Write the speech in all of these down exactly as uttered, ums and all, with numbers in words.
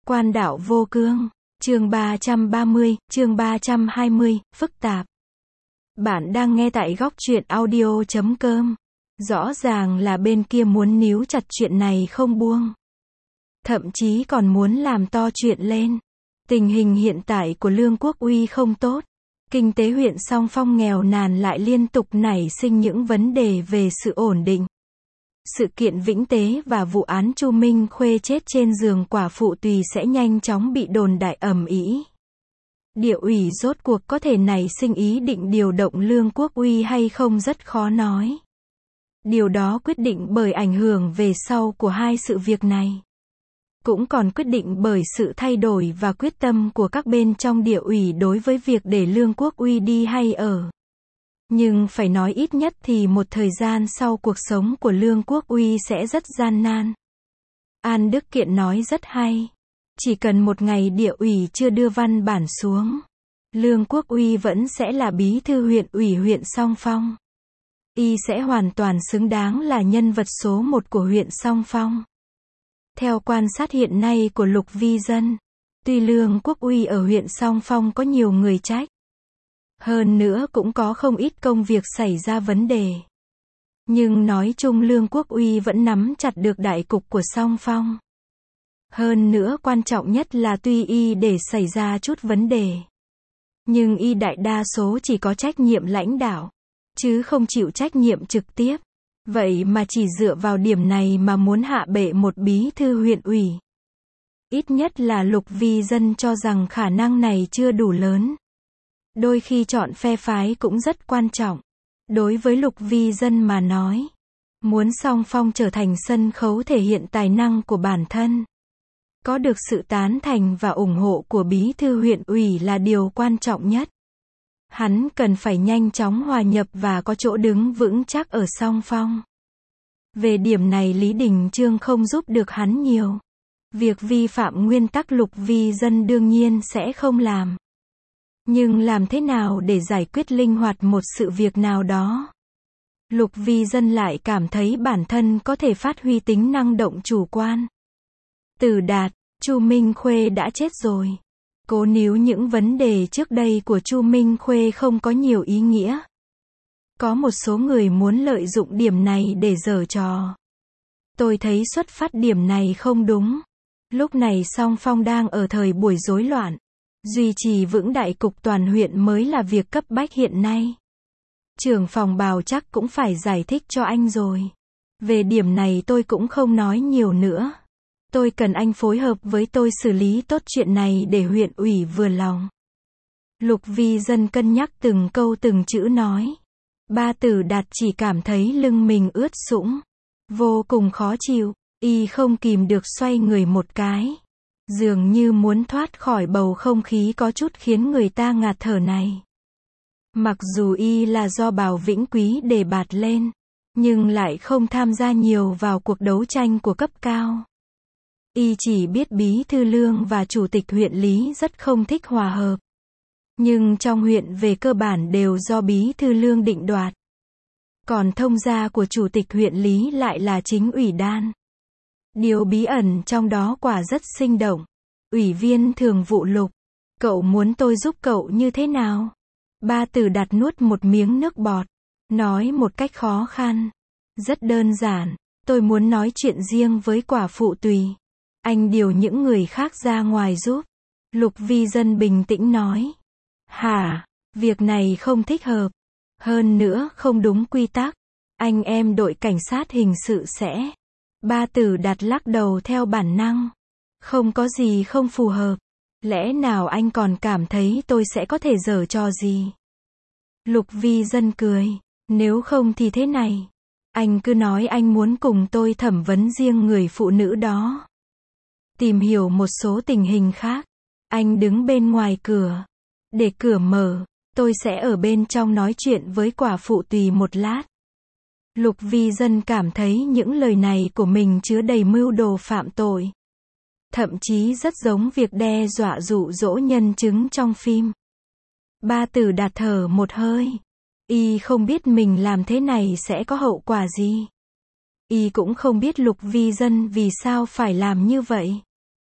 Quan đạo vô cương, chương ba trăm ba mươi, chương ba trăm hai mươi, phức tạp. Bạn đang nghe tại góc truyện audio chấm com. Rõ ràng là bên kia muốn níu chặt chuyện này không buông. Thậm chí còn muốn làm to chuyện lên. Tình hình hiện tại của Lương Quốc Uy không tốt. Kinh tế huyện Song Phong nghèo nàn lại liên tục nảy sinh những vấn đề về sự ổn định. Sự kiện Vĩnh Tế và vụ án Chu Minh Khuê chết trên giường quả phụ Tùy sẽ nhanh chóng bị đồn đại ầm ĩ. Địa ủy rốt cuộc có thể nảy sinh ý định điều động Lương Quốc Uy hay không rất khó nói. Điều đó quyết định bởi ảnh hưởng về sau của hai sự việc này. Cũng còn quyết định bởi sự thay đổi và quyết tâm của các bên trong địa ủy đối với việc để Lương Quốc Uy đi hay ở. Nhưng phải nói ít nhất thì một thời gian sau cuộc sống của Lương Quốc Uy sẽ rất gian nan. An Đức Kiện nói rất hay. Chỉ cần một ngày địa ủy chưa đưa văn bản xuống, Lương Quốc Uy vẫn sẽ là bí thư huyện ủy huyện Song Phong. Y sẽ hoàn toàn xứng đáng là nhân vật số một của huyện Song Phong. Theo quan sát hiện nay của Lục Vi Dân, tuy Lương Quốc Uy ở huyện Song Phong có nhiều người trách, hơn nữa cũng có không ít công việc xảy ra vấn đề. Nhưng nói chung Lương Quốc Uy vẫn nắm chặt được đại cục của Song Phong. Hơn nữa quan trọng nhất là tuy y để xảy ra chút vấn đề, nhưng y đại đa số chỉ có trách nhiệm lãnh đạo, chứ không chịu trách nhiệm trực tiếp. Vậy mà chỉ dựa vào điểm này mà muốn hạ bệ một bí thư huyện ủy. Ít nhất là Lục Vi Dân cho rằng khả năng này chưa đủ lớn. Đôi khi chọn phe phái cũng rất quan trọng. Đối với Lục Vi Dân mà nói, muốn Song Phong trở thành sân khấu thể hiện tài năng của bản thân, có được sự tán thành và ủng hộ của bí thư huyện ủy là điều quan trọng nhất. Hắn cần phải nhanh chóng hòa nhập và có chỗ đứng vững chắc ở Song Phong. Về điểm này Lý Đình Chương không giúp được hắn nhiều. Việc vi phạm nguyên tắc Lục Vi Dân đương nhiên sẽ không làm. Nhưng làm thế nào để giải quyết linh hoạt một sự việc nào đó? Lục Vi Dân lại cảm thấy bản thân có thể phát huy tính năng động chủ quan. Từ Đạt, Chu Minh Khuê đã chết rồi. Cố níu những vấn đề trước đây của Chu Minh Khuê không có nhiều ý nghĩa. Có một số người muốn lợi dụng điểm này để giở trò. Tôi thấy xuất phát điểm này không đúng. Lúc này Song Phong đang ở thời buổi rối loạn. Duy trì vững đại cục toàn huyện mới là việc cấp bách hiện nay. Trưởng phòng Bào chắc cũng phải giải thích cho anh rồi. Về điểm này tôi cũng không nói nhiều nữa. Tôi cần anh phối hợp với tôi xử lý tốt chuyện này để huyện ủy vừa lòng. Lục Vi Dân cân nhắc từng câu từng chữ nói. Ba Tử Đạt chỉ cảm thấy lưng mình ướt sũng. Vô cùng khó chịu. Y không kìm được xoay người một cái. Dường như muốn thoát khỏi bầu không khí có chút khiến người ta ngạt thở này. Mặc dù y là do Bào Vĩnh Quý đề bạt lên, nhưng lại không tham gia nhiều vào cuộc đấu tranh của cấp cao. Y chỉ biết bí thư Lương và chủ tịch huyện Lý rất không thích hòa hợp. Nhưng trong huyện về cơ bản đều do bí thư Lương định đoạt. Còn thông gia của chủ tịch huyện Lý lại là chính ủy Đan. Điều bí ẩn trong đó quả rất sinh động. Ủy viên thường vụ Lục, cậu muốn tôi giúp cậu như thế nào? Ba Tử Đạt nuốt một miếng nước bọt, nói một cách khó khăn. Rất đơn giản, tôi muốn nói chuyện riêng với quả phụ Tùy. Anh điều những người khác ra ngoài giúp. Lục Vi Dân bình tĩnh nói. Hả, việc này không thích hợp. Hơn nữa không đúng quy tắc. Anh em đội cảnh sát hình sự sẽ. Ba Tử Đạt lắc đầu theo bản năng. Không có gì không phù hợp. Lẽ nào anh còn cảm thấy tôi sẽ có thể giở trò gì? Lục Vi Dân cười. Nếu không thì thế này. Anh cứ nói anh muốn cùng tôi thẩm vấn riêng người phụ nữ đó. Tìm hiểu một số tình hình khác. Anh đứng bên ngoài cửa. Để cửa mở, tôi sẽ ở bên trong nói chuyện với quả phụ Tùy một lát. Lục Vi Dân cảm thấy những lời này của mình chứa đầy mưu đồ phạm tội. Thậm chí rất giống việc đe dọa dụ dỗ nhân chứng trong phim. Ba Tử Đạt thở một hơi. Y không biết mình làm thế này sẽ có hậu quả gì. Y cũng không biết Lục Vi Dân vì sao phải làm như vậy.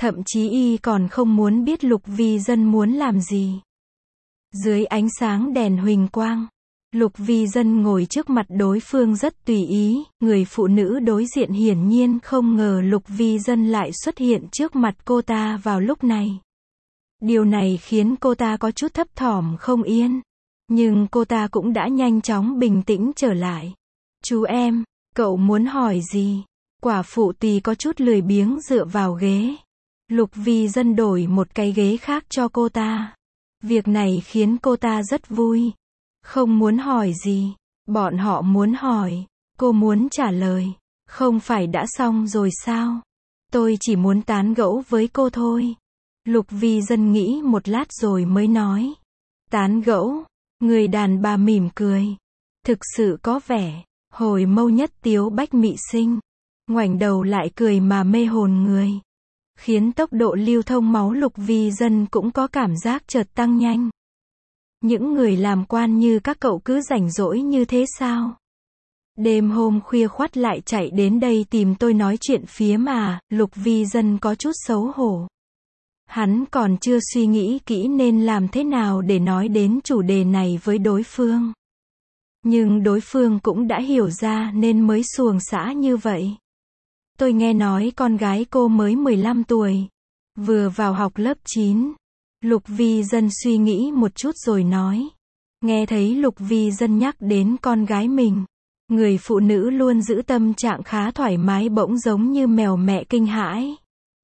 Thậm chí y còn không muốn biết Lục Vi Dân muốn làm gì. Dưới ánh sáng đèn huỳnh quang, Lục Vi Dân ngồi trước mặt đối phương rất tùy ý, người phụ nữ đối diện hiển nhiên không ngờ Lục Vi Dân lại xuất hiện trước mặt cô ta vào lúc này. Điều này khiến cô ta có chút thấp thỏm không yên. Nhưng cô ta cũng đã nhanh chóng bình tĩnh trở lại. Chú em, cậu muốn hỏi gì? Quả phụ tỳ có chút lười biếng dựa vào ghế. Lục Vi Dân đổi một cái ghế khác cho cô ta. Việc này khiến cô ta rất vui. Không muốn hỏi gì. Bọn họ muốn hỏi. Cô muốn trả lời. Không phải đã xong rồi sao? Tôi chỉ muốn tán gẫu với cô thôi. Lục Vi Dân nghĩ một lát rồi mới nói. Tán gẫu. Người đàn bà mỉm cười. Thực sự có vẻ. Hồi mâu nhất tiếu bách mị sinh. Ngoảnh đầu lại cười mà mê hồn người. Khiến tốc độ lưu thông máu Lục Vi Dân cũng có cảm giác chợt tăng nhanh. Những người làm quan như các cậu cứ rảnh rỗi như thế sao? Đêm hôm khuya khoắt lại chạy đến đây tìm tôi nói chuyện phía mà, Lục Vi Dân có chút xấu hổ. Hắn còn chưa suy nghĩ kỹ nên làm thế nào để nói đến chủ đề này với đối phương. Nhưng đối phương cũng đã hiểu ra nên mới xuồng xã như vậy. Tôi nghe nói con gái cô mới mười lăm tuổi. Vừa vào học lớp chín. Lục Vi Dân suy nghĩ một chút rồi nói. Nghe thấy Lục Vi Dân nhắc đến con gái mình. Người phụ nữ luôn giữ tâm trạng khá thoải mái bỗng giống như mèo mẹ kinh hãi.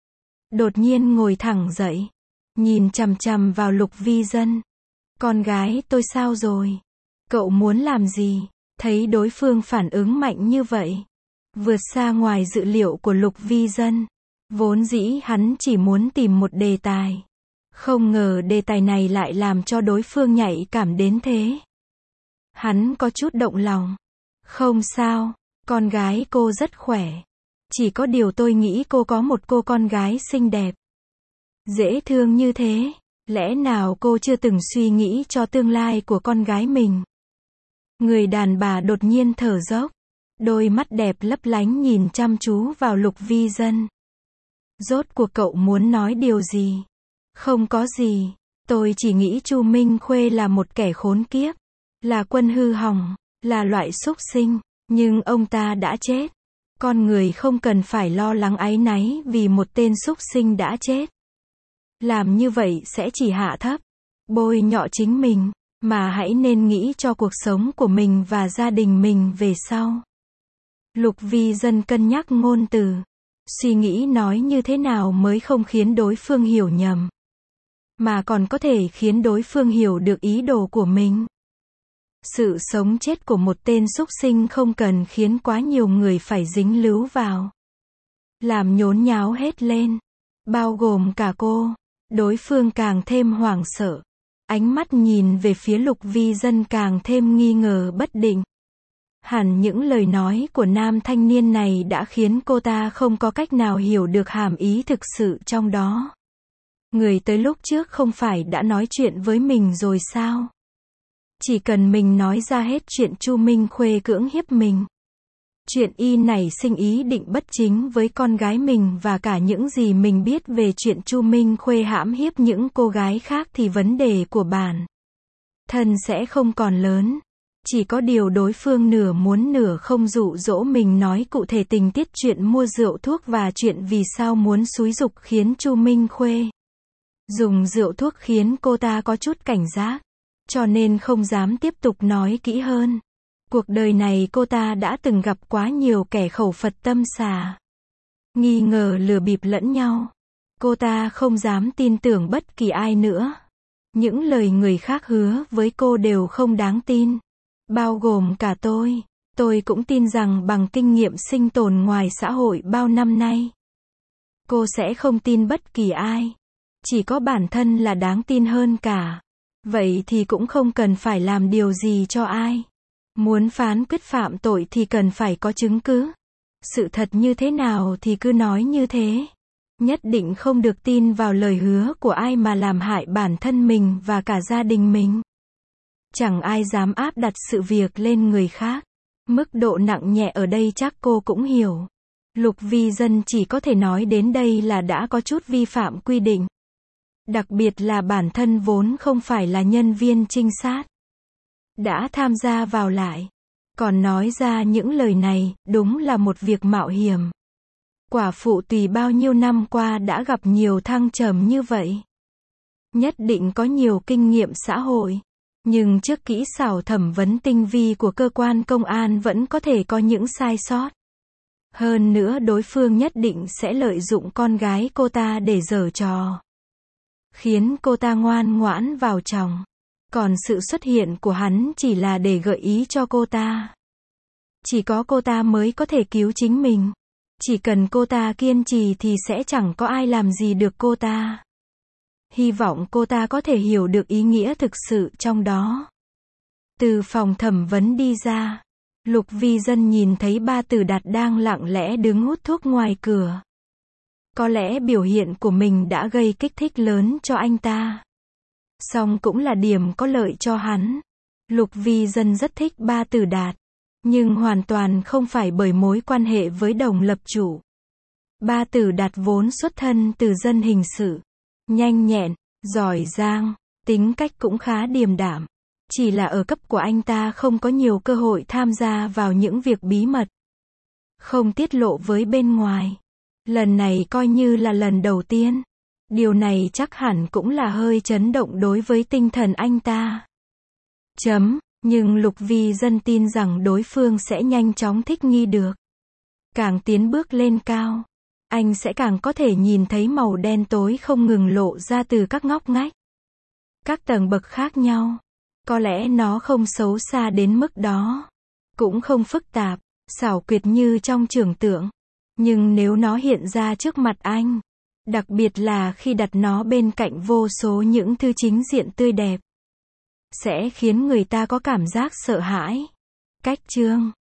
Đột nhiên ngồi thẳng dậy. Nhìn chằm chằm vào Lục Vi Dân. Con gái tôi sao rồi? Cậu muốn làm gì? Thấy đối phương phản ứng mạnh như vậy. Vượt xa ngoài dự liệu của Lục Vi Dân. Vốn dĩ hắn chỉ muốn tìm một đề tài. Không ngờ đề tài này lại làm cho đối phương nhạy cảm đến thế. Hắn có chút động lòng. Không sao, con gái cô rất khỏe. Chỉ có điều tôi nghĩ cô có một cô con gái xinh đẹp. Dễ thương như thế. Lẽ nào cô chưa từng suy nghĩ cho tương lai của con gái mình? Người đàn bà đột nhiên thở dốc. Đôi mắt đẹp lấp lánh nhìn chăm chú vào Lục Vi Dân. Rốt cuộc cậu muốn nói điều gì? Không có gì. Tôi chỉ nghĩ Chu Minh Khuê là một kẻ khốn kiếp. Là quân hư hỏng. Là loại súc sinh. Nhưng ông ta đã chết. Con người không cần phải lo lắng áy náy vì một tên súc sinh đã chết. Làm như vậy sẽ chỉ hạ thấp, bôi nhọ chính mình. Mà hãy nên nghĩ cho cuộc sống của mình và gia đình mình về sau. Lục Vi Dân cân nhắc ngôn từ. Suy nghĩ nói như thế nào mới không khiến đối phương hiểu nhầm. Mà còn có thể khiến đối phương hiểu được ý đồ của mình. Sự sống chết của một tên súc sinh không cần khiến quá nhiều người phải dính líu vào. Làm nhốn nháo hết lên. Bao gồm cả cô. Đối phương càng thêm hoảng sợ. Ánh mắt nhìn về phía Lục Vi Dân càng thêm nghi ngờ bất định. Hẳn những lời nói của nam thanh niên này đã khiến cô ta không có cách nào hiểu được hàm ý thực sự trong đó. Người tới lúc trước không phải đã nói chuyện với mình rồi sao? Chỉ cần mình nói ra hết chuyện Chu Minh Khuê cưỡng hiếp mình. Chuyện y nảy sinh ý định bất chính với con gái mình và cả những gì mình biết về chuyện Chu Minh Khuê hãm hiếp những cô gái khác thì vấn đề của bản thân sẽ không còn lớn. Chỉ có điều đối phương nửa muốn nửa không dụ dỗ mình nói cụ thể tình tiết chuyện mua rượu thuốc và chuyện vì sao muốn xúi giục khiến Chu Minh Khuê dùng rượu thuốc khiến cô ta có chút cảnh giác. Cho nên không dám tiếp tục nói kỹ hơn. Cuộc đời này cô ta đã từng gặp quá nhiều kẻ khẩu Phật tâm xà. Nghi ngờ lừa bịp lẫn nhau. Cô ta không dám tin tưởng bất kỳ ai nữa. Những lời người khác hứa với cô đều không đáng tin. Bao gồm cả tôi. Tôi cũng tin rằng bằng kinh nghiệm sinh tồn ngoài xã hội bao năm nay, cô sẽ không tin bất kỳ ai. Chỉ có bản thân là đáng tin hơn cả. Vậy thì cũng không cần phải làm điều gì cho ai. Muốn phán quyết phạm tội thì cần phải có chứng cứ. Sự thật như thế nào thì cứ nói như thế. Nhất định không được tin vào lời hứa của ai mà làm hại bản thân mình và cả gia đình mình. Chẳng ai dám áp đặt sự việc lên người khác. Mức độ nặng nhẹ ở đây chắc cô cũng hiểu. Lục Vi Dân chỉ có thể nói đến đây là đã có chút vi phạm quy định. Đặc biệt là bản thân vốn không phải là nhân viên trinh sát. Đã tham gia vào lại. Còn nói ra những lời này, đúng là một việc mạo hiểm. Quả phụ tùy bao nhiêu năm qua đã gặp nhiều thăng trầm như vậy. Nhất định có nhiều kinh nghiệm xã hội. Nhưng trước kỹ xảo thẩm vấn tinh vi của cơ quan công an vẫn có thể có những sai sót. Hơn nữa đối phương nhất định sẽ lợi dụng con gái cô ta để giở trò. Khiến cô ta ngoan ngoãn vào chồng. Còn sự xuất hiện của hắn chỉ là để gợi ý cho cô ta. Chỉ có cô ta mới có thể cứu chính mình. Chỉ cần cô ta kiên trì thì sẽ chẳng có ai làm gì được cô ta. Hy vọng cô ta có thể hiểu được ý nghĩa thực sự trong đó. Từ phòng thẩm vấn đi ra, Lục Vi Dân nhìn thấy Ba Tử Đạt đang lặng lẽ đứng hút thuốc ngoài cửa. Có lẽ biểu hiện của mình đã gây kích thích lớn cho anh ta. Song cũng là điểm có lợi cho hắn. Lục Vi Dân rất thích Ba Tử Đạt. Nhưng hoàn toàn không phải bởi mối quan hệ với đồng lập chủ. Ba Tử Đạt vốn xuất thân từ dân hình sự. Nhanh nhẹn, giỏi giang, tính cách cũng khá điềm đạm. Chỉ là ở cấp của anh ta không có nhiều cơ hội tham gia vào những việc bí mật. Không tiết lộ với bên ngoài. Lần này coi như là lần đầu tiên. Điều này chắc hẳn cũng là hơi chấn động đối với tinh thần anh ta. Chấm, nhưng Lục Vi Dân tin rằng đối phương sẽ nhanh chóng thích nghi được. Càng tiến bước lên cao, anh sẽ càng có thể nhìn thấy màu đen tối không ngừng lộ ra từ các ngóc ngách. Các tầng bậc khác nhau. Có lẽ nó không xấu xa đến mức đó. Cũng không phức tạp, xảo quyệt như trong tưởng tượng. Nhưng nếu nó hiện ra trước mặt anh, đặc biệt là khi đặt nó bên cạnh vô số những thứ chính diện tươi đẹp, sẽ khiến người ta có cảm giác sợ hãi. Cách chương